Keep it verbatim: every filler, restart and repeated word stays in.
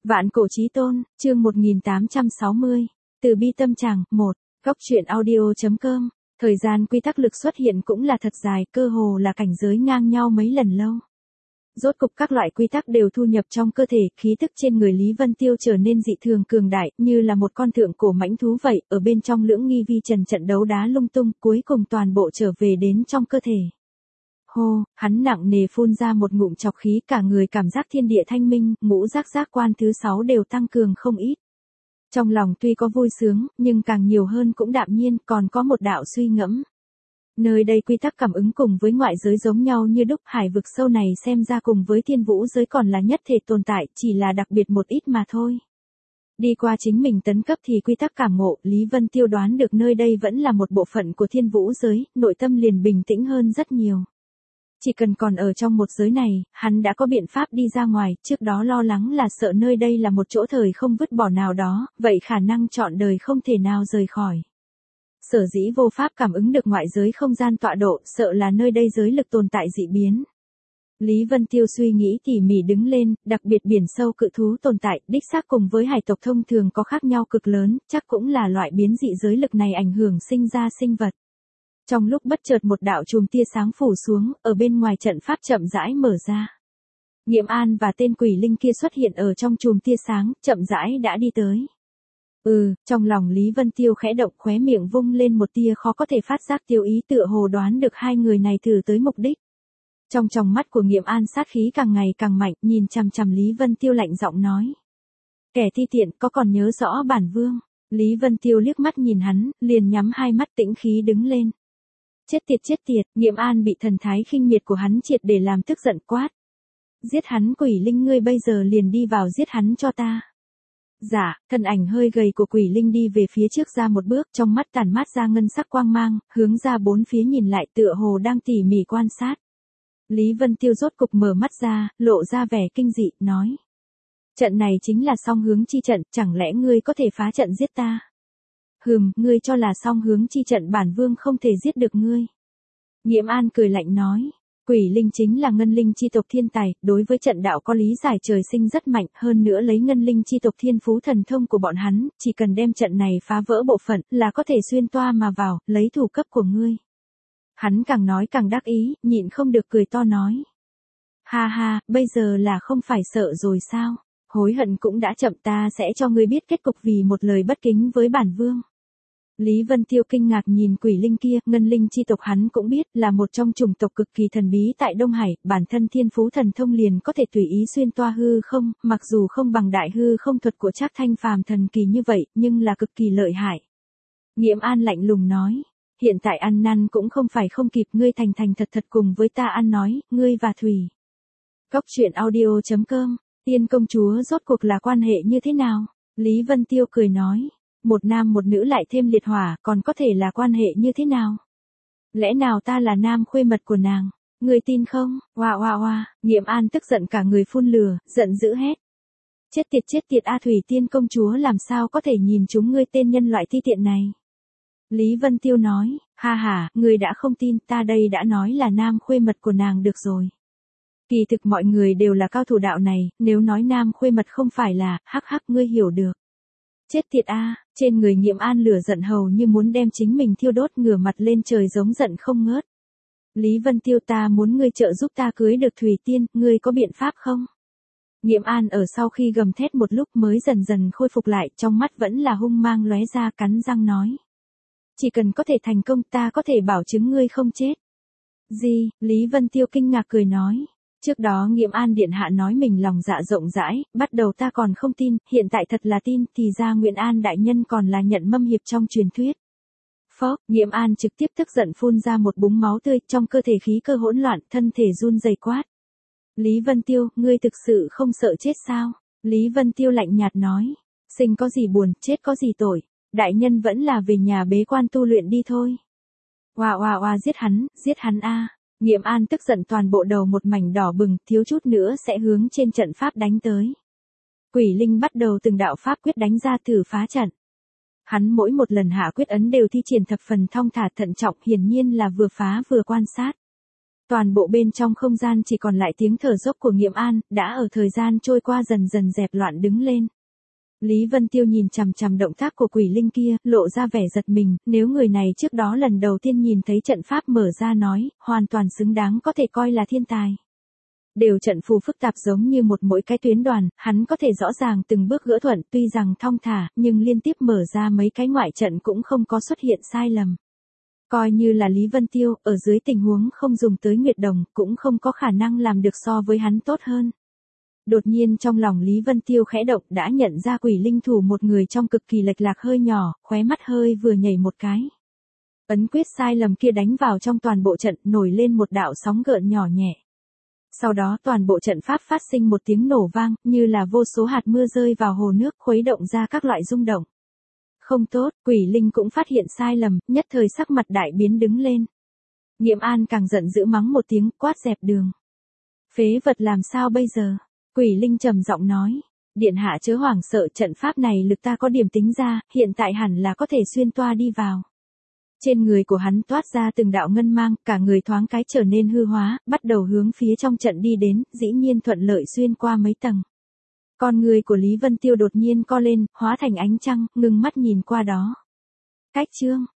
Vạn cổ chí tôn, chương một nghìn tám trăm sáu mươi. Từ bi tâm tràng, một. Góc truyện audio.com. Thời gian quy tắc lực xuất hiện cũng là thật dài, cơ hồ là cảnh giới ngang nhau mấy lần lâu. Rốt cục các loại quy tắc đều thu nhập trong cơ thể, khí tức trên người Lý Vân Tiêu trở nên dị thường cường đại, như là một con thượng cổ mãnh thú vậy, ở bên trong lưỡng nghi vi trần trận đấu đá lung tung, cuối cùng toàn bộ trở về đến trong cơ thể. Hô, hắn nặng nề phun ra một ngụm chọc khí, cả người cảm giác thiên địa thanh minh, ngũ giác giác quan thứ sáu đều tăng cường không ít. Trong lòng tuy có vui sướng, nhưng càng nhiều hơn cũng đạm nhiên, còn có một đạo suy ngẫm. Nơi đây quy tắc cảm ứng cùng với ngoại giới giống nhau như đúc, hải vực sâu này xem ra cùng với thiên vũ giới còn là nhất thể tồn tại, chỉ là đặc biệt một ít mà thôi. Đi qua chính mình tấn cấp thì quy tắc cảm ngộ, Lý Vân Tiêu đoán được nơi đây vẫn là một bộ phận của thiên vũ giới, nội tâm liền bình tĩnh hơn rất nhiều. Chỉ cần còn ở trong một giới này, hắn đã có biện pháp đi ra ngoài, trước đó lo lắng là sợ nơi đây là một chỗ thời không vứt bỏ nào đó, vậy khả năng trọn đời không thể nào rời khỏi. Sở dĩ vô pháp cảm ứng được ngoại giới không gian tọa độ, sợ là nơi đây giới lực tồn tại dị biến. Lý Vân Tiêu suy nghĩ tỉ mỉ đứng lên, đặc biệt biển sâu cự thú tồn tại, đích xác cùng với hải tộc thông thường có khác nhau cực lớn, chắc cũng là loại biến dị giới lực này ảnh hưởng sinh ra sinh vật. Trong lúc bất chợt một đạo chùm tia sáng phủ xuống, ở bên ngoài trận pháp chậm rãi mở ra. Nghiệm An và tên quỷ linh kia xuất hiện ở trong chùm tia sáng, chậm rãi đã đi tới. Ừ, trong lòng Lý Vân Tiêu khẽ động, khóe miệng vung lên một tia khó có thể phát giác tiêu ý, tựa hồ đoán được hai người này thử tới mục đích. Trong tròng mắt của Nghiệm An sát khí càng ngày càng mạnh, nhìn chằm chằm Lý Vân Tiêu lạnh giọng nói. Kẻ thi tiện, có còn nhớ rõ bản vương? Lý Vân Tiêu liếc mắt nhìn hắn, liền nhắm hai mắt tĩnh khí đứng lên. Chết tiệt chết tiệt, Nghiệm An bị thần thái khinh miệt của hắn triệt để làm tức giận quát. Giết hắn, quỷ linh, ngươi bây giờ liền đi vào giết hắn cho ta. Dạ, thân ảnh hơi gầy của quỷ linh đi về phía trước ra một bước, trong mắt tàn mát ra ngân sắc quang mang, hướng ra bốn phía nhìn lại, tựa hồ đang tỉ mỉ quan sát. Lý Vân Tiêu rốt cục mở mắt ra, lộ ra vẻ kinh dị, nói. Trận này chính là song hướng chi trận, chẳng lẽ ngươi có thể phá trận giết ta? Hừm, ngươi cho là song hướng chi trận bản vương không thể giết được ngươi. Nghiệm An cười lạnh nói. Quỷ linh chính là ngân linh chi tộc thiên tài, đối với trận đạo có lý giải trời sinh rất mạnh, hơn nữa lấy ngân linh chi tộc thiên phú thần thông của bọn hắn, chỉ cần đem trận này phá vỡ bộ phận là có thể xuyên toa mà vào, lấy thủ cấp của ngươi. Hắn càng nói càng đắc ý, nhịn không được cười to nói. Ha ha, bây giờ là không phải sợ rồi sao? Hối hận cũng đã chậm, ta sẽ cho ngươi biết kết cục vì một lời bất kính với bản vương. Lý Vân Tiêu kinh ngạc nhìn quỷ linh kia, ngân linh chi tộc hắn cũng biết là một trong chủng tộc cực kỳ thần bí tại Đông Hải, bản thân thiên phú thần thông liền có thể tùy ý xuyên toa hư không, mặc dù không bằng đại hư không thuật của Trác Thanh phàm thần kỳ như vậy, nhưng là cực kỳ lợi hại. Nghiệm An lạnh lùng nói, hiện tại ăn năn cũng không phải không kịp, ngươi thành thành thật thật cùng với ta ăn nói, ngươi và Thủy. Góc truyện audio.com, Tiên công chúa rốt cuộc là quan hệ như thế nào? Lý Vân Tiêu cười nói. Một nam một nữ lại thêm liệt hỏa, còn có thể là quan hệ như thế nào? Lẽ nào ta là nam khuê mật của nàng? Người tin không? Oa oa oa, Nghiệm An tức giận cả người phun lửa, giận dữ hét. Chết tiệt chết tiệt A Thủy Tiên công chúa làm sao có thể nhìn chúng ngươi tên nhân loại thi tiện này? Lý Vân Tiêu nói, ha ha, ngươi đã không tin, ta đây đã nói là nam khuê mật của nàng được rồi. Kỳ thực mọi người đều là cao thủ đạo này, nếu nói nam khuê mật không phải là, hắc hắc ngươi hiểu được. Chết tiệt a, trên người Nghiệm An lửa giận hầu như muốn đem chính mình thiêu đốt, ngửa mặt lên trời giống giận không ngớt. Lý Vân Tiêu, ta muốn ngươi trợ giúp ta cưới được Thủy Tiên, ngươi có biện pháp không? Nghiệm An ở sau khi gầm thét một lúc mới dần dần khôi phục lại, trong mắt vẫn là hung mang lóe ra, cắn răng nói. Chỉ cần có thể thành công ta có thể bảo chứng ngươi không chết. Gì? Lý Vân Tiêu kinh ngạc cười nói. Trước đó Nghiệm An điện hạ nói mình lòng dạ rộng rãi, bắt đầu ta còn không tin, hiện tại thật là tin, thì ra Nguyện An đại nhân còn là nhận mâm hiệp trong truyền thuyết. Phó, Nghiệm An trực tiếp tức giận phun ra một búng máu tươi, trong cơ thể khí cơ hỗn loạn, thân thể run rẩy quát. Lý Vân Tiêu, ngươi thực sự không sợ chết sao? Lý Vân Tiêu lạnh nhạt nói. Sinh có gì buồn, chết có gì tội, đại nhân vẫn là về nhà bế quan tu luyện đi thôi. Oa oa oa, giết hắn, giết hắn a. Nghiệm An tức giận toàn bộ đầu một mảnh đỏ bừng, thiếu chút nữa sẽ hướng trên trận pháp đánh tới. Quỷ linh bắt đầu từng đạo pháp quyết đánh ra thử phá trận. Hắn mỗi một lần hạ quyết ấn đều thi triển thập phần thong thả thận trọng, hiển nhiên là vừa phá vừa quan sát. Toàn bộ bên trong không gian chỉ còn lại tiếng thở dốc của Nghiệm An, đã ở thời gian trôi qua dần dần dẹp loạn đứng lên. Lý Vân Tiêu nhìn chằm chằm động tác của quỷ linh kia, lộ ra vẻ giật mình, nếu người này trước đó lần đầu tiên nhìn thấy trận pháp mở ra nói, hoàn toàn xứng đáng có thể coi là thiên tài. Đều trận phù phức tạp giống như một mỗi cái tuyến đoàn, hắn có thể rõ ràng từng bước gỡ thuận, tuy rằng thong thả, nhưng liên tiếp mở ra mấy cái ngoại trận cũng không có xuất hiện sai lầm. Coi như là Lý Vân Tiêu, ở dưới tình huống không dùng tới Nguyệt Đồng, cũng không có khả năng làm được so với hắn tốt hơn. Đột nhiên trong lòng Lý Vân Tiêu khẽ động, đã nhận ra quỷ linh thủ một người trong cực kỳ lệch lạc hơi nhỏ, khóe mắt hơi vừa nhảy một cái. Ấn quyết sai lầm kia đánh vào trong toàn bộ trận, nổi lên một đạo sóng gợn nhỏ nhẹ. Sau đó toàn bộ trận pháp phát sinh một tiếng nổ vang, như là vô số hạt mưa rơi vào hồ nước, khuấy động ra các loại rung động. Không tốt, quỷ linh cũng phát hiện sai lầm, nhất thời sắc mặt đại biến đứng lên. Nghiệm An càng giận dữ mắng một tiếng, quát dẹp đường. Phế vật làm sao bây giờ? Quỷ linh trầm giọng nói. Điện hạ chớ hoảng sợ, trận pháp này lực ta có điểm tính ra, hiện tại hẳn là có thể xuyên toa đi vào. Trên người của hắn toát ra từng đạo ngân mang, cả người thoáng cái trở nên hư hóa, bắt đầu hướng phía trong trận đi đến, dĩ nhiên thuận lợi xuyên qua mấy tầng. Con người của Lý Vân Tiêu đột nhiên co lên, hóa thành ánh trăng, ngưng mắt nhìn qua đó. Cách chương,